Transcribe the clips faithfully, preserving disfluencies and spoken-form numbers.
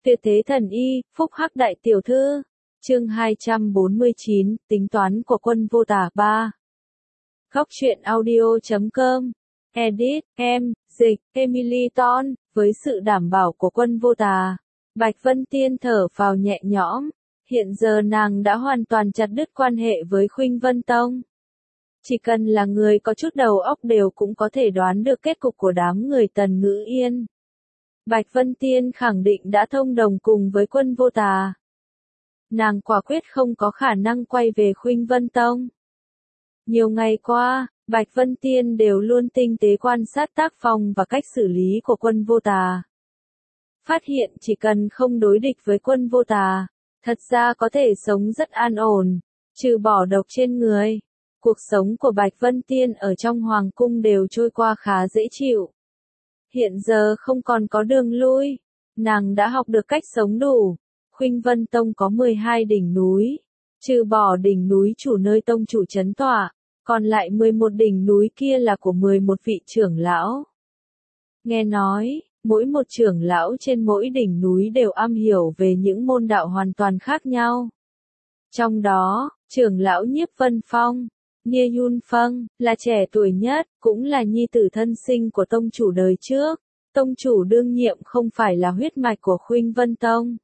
Tuyệt thế thần y, phúc hắc đại tiểu thư. Chương hai trăm bốn mươi chín, tính toán của quân vô tà ba. Góc truyện audio chấm com. Edit, em, dịch, Emily Ton, với sự đảm bảo của quân vô tà. Bạch Vân Tiên thở phào nhẹ nhõm. Hiện giờ nàng đã hoàn toàn chặt đứt quan hệ với Khuynh Vân Tông. Chỉ cần là người có chút đầu óc đều cũng có thể đoán được kết cục của đám người Tần Ngữ Yên. Bạch Vân Tiên khẳng định đã thông đồng cùng với quân vô tà. Nàng quả quyết không có khả năng quay về Khuynh Vân Tông. Nhiều ngày qua, Bạch Vân Tiên đều luôn tinh tế quan sát tác phong và cách xử lý của quân vô tà. Phát hiện chỉ cần không đối địch với quân vô tà, thật ra có thể sống rất an ổn, trừ bỏ độc trên người. Cuộc sống của Bạch Vân Tiên ở trong hoàng cung đều trôi qua khá dễ chịu. Hiện giờ không còn có đường lui, nàng đã học được cách sống đủ. Khuynh Vân Tông có mười hai đỉnh núi, trừ bỏ đỉnh núi chủ nơi tông chủ trấn tọa, còn lại mười một đỉnh núi kia là của mười một vị trưởng lão. Nghe nói, mỗi một trưởng lão trên mỗi đỉnh núi đều am hiểu về những môn đạo hoàn toàn khác nhau. Trong đó, trưởng lão Nhiếp Vân Phong, Nghia Yun Phâng, là trẻ tuổi nhất, cũng là nhi tử thân sinh của tông chủ đời trước. Tông chủ đương nhiệm không phải là huyết mạch của Khuynh Vân Tông.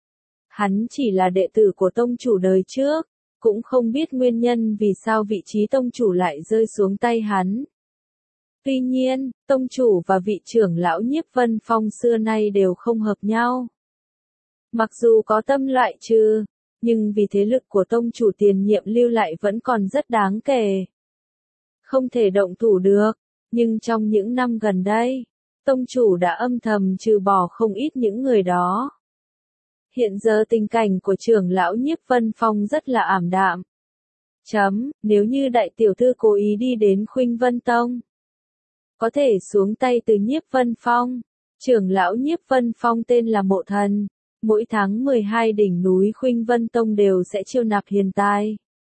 Hắn chỉ là đệ tử của tông chủ đời trước, cũng không biết nguyên nhân vì sao vị trí tông chủ lại rơi xuống tay hắn. Tuy nhiên, tông chủ và vị trưởng lão Nhiếp Vân Phong xưa nay đều không hợp nhau. Mặc dù có tâm loại trừ, nhưng vì thế lực của tông chủ tiền nhiệm lưu lại vẫn còn rất đáng kể. Không thể động thủ được, nhưng trong những năm gần đây, tông chủ đã âm thầm trừ bỏ không ít những người đó. Hiện giờ tình cảnh của trưởng lão Nhiếp Vân Phong rất là ảm đạm. Chấm, nếu như đại tiểu thư cố ý đi đến Khuynh Vân Tông, có thể xuống tay từ Nhiếp Vân Phong. Trưởng lão Nhiếp Vân Phong tên là Mộ Thần. Mỗi tháng mười hai đỉnh núi Khuynh Vân Tông đều sẽ chiêu nạp hiền tài.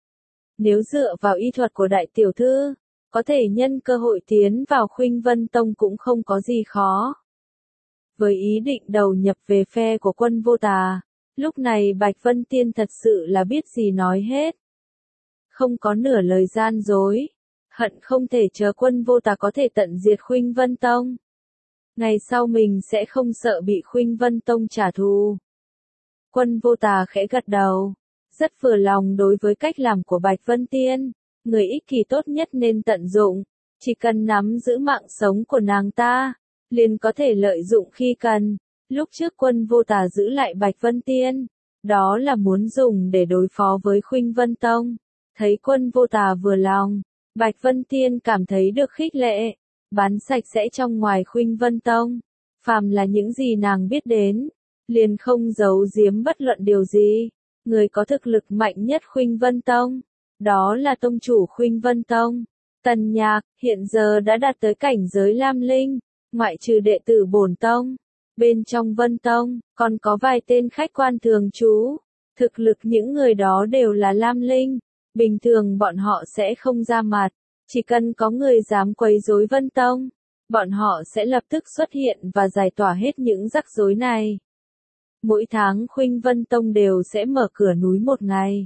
Nếu dựa vào y thuật của đại tiểu thư, có thể nhân cơ hội tiến vào Khuynh Vân Tông cũng không có gì khó. Với ý định đầu nhập về phe của quân vô tà, lúc này Bạch Vân Tiên thật sự là biết gì nói hết. Không có nửa lời gian dối, hận không thể chờ quân vô tà có thể tận diệt Khuynh Vân Tông. Ngày sau mình sẽ không sợ bị Khuynh Vân Tông trả thù. Quân vô tà khẽ gật đầu, rất vừa lòng đối với cách làm của Bạch Vân Tiên. Người ích kỷ tốt nhất nên tận dụng, chỉ cần nắm giữ mạng sống của nàng ta, liền có thể lợi dụng khi cần. Lúc trước quân vô tà giữ lại Bạch Vân Tiên, đó là muốn dùng để đối phó với Khuynh Vân Tông. Thấy quân vô tà vừa lòng, Bạch Vân Tiên cảm thấy được khích lệ. Bán sạch sẽ trong ngoài Khuynh Vân Tông, phàm là những gì nàng biết đến, liền không giấu giếm bất luận điều gì. Người có thực lực mạnh nhất Khuynh Vân Tông, đó là tông chủ Khuynh Vân Tông, Tần Nhạc, hiện giờ đã đạt tới cảnh giới Lam Linh, ngoại trừ đệ tử bổn tông. Bên trong Vân Tông, còn có vài tên khách quan thường trú, thực lực những người đó đều là Lam Linh, bình thường bọn họ sẽ không ra mặt. Chỉ cần có người dám quấy rối Vân Tông, bọn họ sẽ lập tức xuất hiện và giải tỏa hết những rắc rối này. Mỗi tháng Khuynh Vân Tông đều sẽ mở cửa núi một ngày.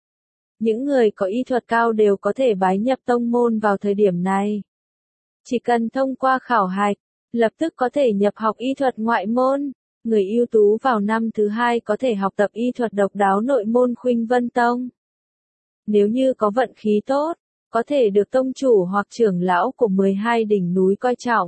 Những người có y thuật cao đều có thể bái nhập tông môn vào thời điểm này. Chỉ cần thông qua khảo hạch, lập tức có thể nhập học y thuật ngoại môn. Người ưu tú vào năm thứ hai có thể học tập y thuật độc đáo nội môn Khuynh Vân Tông. Nếu như có vận khí tốt, có thể được tông chủ hoặc trưởng lão của mười hai đỉnh núi coi trọng.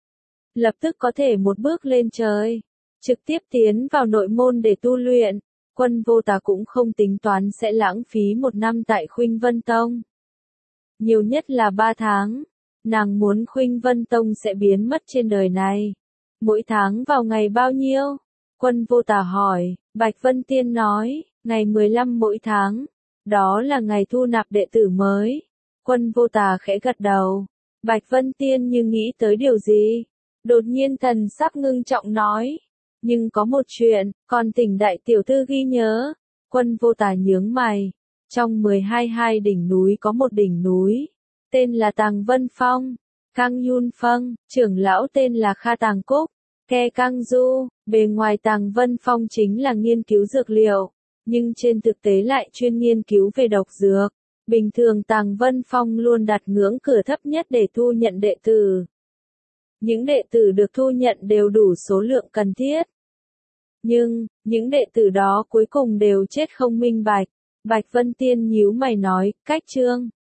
Lập tức có thể một bước lên trời, trực tiếp tiến vào nội môn để tu luyện. Quân vô tà cũng không tính toán sẽ lãng phí một năm tại Khuynh Vân Tông. Nhiều nhất là ba tháng, nàng muốn Khuynh Vân Tông sẽ biến mất trên đời này. Mỗi tháng vào ngày bao nhiêu? Quân vô tà hỏi. Bạch Vân Tiên nói, ngày mười lăm mỗi tháng, đó là ngày thu nạp đệ tử mới. Quân vô tà khẽ gật đầu. Bạch Vân Tiên như nghĩ tới điều gì, đột nhiên thần sắc ngưng trọng nói. Nhưng có một chuyện, còn tỉnh đại tiểu thư ghi nhớ. Quân vô tà nhướng mày. Trong mười hai hai đỉnh núi có một đỉnh núi, tên là Tàng Vân Phong. Kang Yun Phâng, trưởng lão tên là Kha Tàng Cúc. Ke Cang Du, bề ngoài Tàng Vân Phong chính là nghiên cứu dược liệu, nhưng trên thực tế lại chuyên nghiên cứu về độc dược. Bình thường Tàng Vân Phong luôn đặt ngưỡng cửa thấp nhất để thu nhận đệ tử. Những đệ tử được thu nhận đều đủ số lượng cần thiết. Nhưng, những đệ tử đó cuối cùng đều chết không minh bạch. Bạch Vân Tiên nhíu mày nói, cách Trương